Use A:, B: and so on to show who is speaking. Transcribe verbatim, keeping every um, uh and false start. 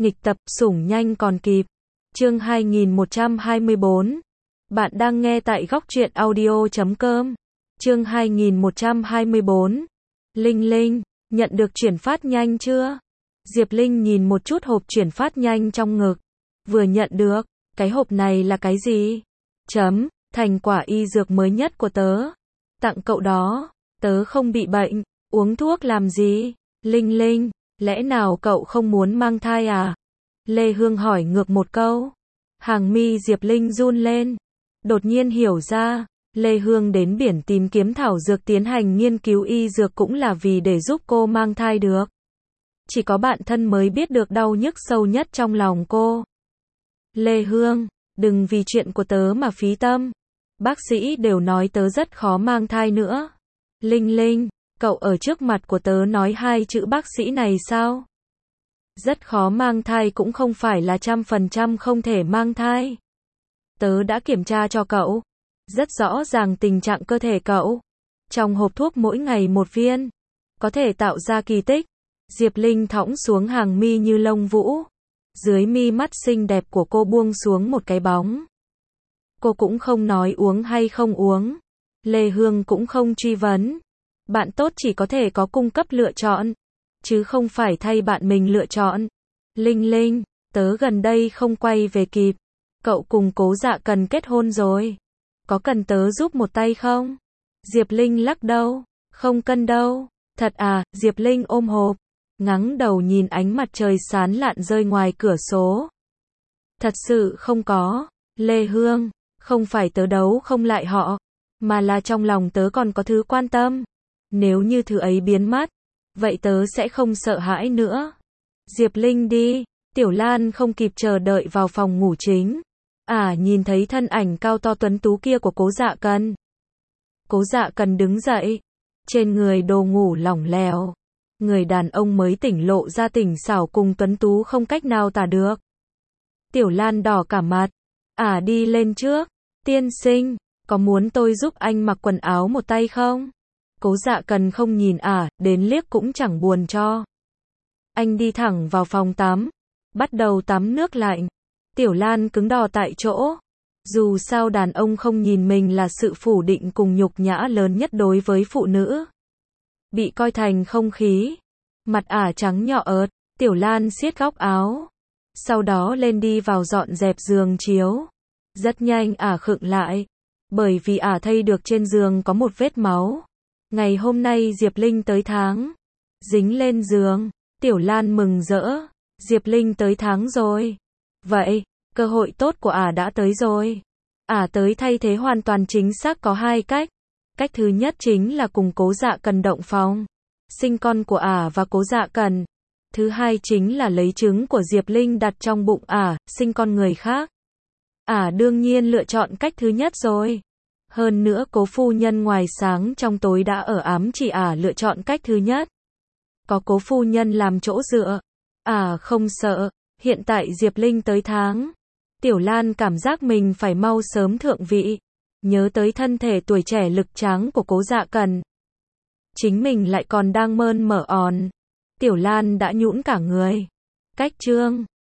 A: Nghịch tập, sủng nhanh còn kịp. Chương hai nghìn một trăm hai mươi bốn. Bạn đang nghe tại góc truyện audio chấm com. Chương hai nghìn một trăm hai mươi bốn. Linh Linh, nhận được chuyển phát nhanh chưa? Diệp Linh nhìn một chút hộp chuyển phát nhanh trong ngực. Vừa nhận được, cái hộp này là cái gì? Chấm, thành quả y dược mới nhất của tớ. Tặng cậu đó, tớ không bị bệnh, uống thuốc làm gì? Linh Linh, lẽ nào cậu không muốn mang thai à? Lê Hương hỏi ngược một câu. Hàng mi Diệp Linh run lên. Đột nhiên hiểu ra, Lê Hương đến biển tìm kiếm thảo dược tiến hành nghiên cứu y dược cũng là vì để giúp cô mang thai được. Chỉ có bạn thân mới biết được đau nhức sâu nhất trong lòng cô. Lê Hương, đừng vì chuyện của tớ mà phí tâm. Bác sĩ đều nói tớ rất khó mang thai nữa. Linh Linh, cậu ở trước mặt của tớ nói hai chữ bác sĩ này sao? Rất khó mang thai cũng không phải là trăm phần trăm không thể mang thai. Tớ đã kiểm tra cho cậu. Rất rõ ràng tình trạng cơ thể cậu. Trong hộp thuốc mỗi ngày một viên. Có thể tạo ra kỳ tích. Diệp Linh thõng xuống hàng mi như lông vũ. Dưới mi mắt xinh đẹp của cô buông xuống một cái bóng. Cô cũng không nói uống hay không uống. Lê Hương cũng không truy vấn. Bạn tốt chỉ có thể có cung cấp lựa chọn, chứ không phải thay bạn mình lựa chọn. Linh Linh, tớ gần đây không quay về kịp. Cậu cùng Cố Dạ Cần kết hôn rồi. Có cần tớ giúp một tay không? Diệp Linh lắc đầu. Không cần đâu. Thật à? Diệp Linh ôm hộp, ngẩng đầu nhìn ánh mặt trời sáng lạn rơi ngoài cửa sổ. Thật sự không có. Lê Hương, không phải tớ đấu không lại họ, mà là trong lòng tớ còn có thứ quan tâm. Nếu như thứ ấy biến mất, vậy tớ sẽ không sợ hãi nữa. Diệp Linh đi. Tiểu Lan không kịp chờ đợi vào phòng ngủ chính. À, nhìn thấy thân ảnh cao to tuấn tú kia của Cố Dạ Cần. Cố Dạ Cần đứng dậy. Trên người đồ ngủ lỏng lẻo. Người đàn ông mới tỉnh lộ ra tỉnh xảo cùng tuấn tú không cách nào tả được. Tiểu Lan đỏ cả mặt. À, đi lên trước. Tiên sinh, có muốn tôi giúp anh mặc quần áo một tay không? Cố Dạ Cần không nhìn ả, đến liếc cũng chẳng buồn cho. Anh đi thẳng vào phòng tắm, bắt đầu tắm nước lạnh. Tiểu Lan cứng đờ tại chỗ. Dù sao đàn ông không nhìn mình là sự phủ định cùng nhục nhã lớn nhất đối với phụ nữ. Bị coi thành không khí. Mặt ả trắng nhọ ớt, Tiểu Lan siết góc áo. Sau đó lên đi vào dọn dẹp giường chiếu. Rất nhanh ả khựng lại, bởi vì ả thấy được trên giường có một vết máu. Ngày hôm nay Diệp Linh tới tháng. Dính lên giường. Tiểu Lan mừng rỡ. Diệp Linh tới tháng rồi. Vậy, cơ hội tốt của ả đã tới rồi. Ả tới thay thế hoàn toàn chính xác có hai cách. Cách thứ nhất chính là cùng Cố Dạ Cần động phòng. Sinh con của ả và Cố Dạ Cần. Thứ hai chính là lấy trứng của Diệp Linh đặt trong bụng ả, sinh con người khác. Ả đương nhiên lựa chọn cách thứ nhất rồi. Hơn nữa Cố phu nhân ngoài sáng trong tối đã ở ám chỉ ả lựa chọn cách thứ nhất. Có Cố phu nhân làm chỗ dựa, ả không sợ. Hiện tại Diệp Linh tới tháng. Tiểu Lan cảm giác mình phải mau sớm thượng vị. Nhớ tới thân thể tuổi trẻ lực tráng của Cố Dạ Cần. Chính mình lại còn đang mơn mở òn. Tiểu Lan đã nhũn cả người. Cách chương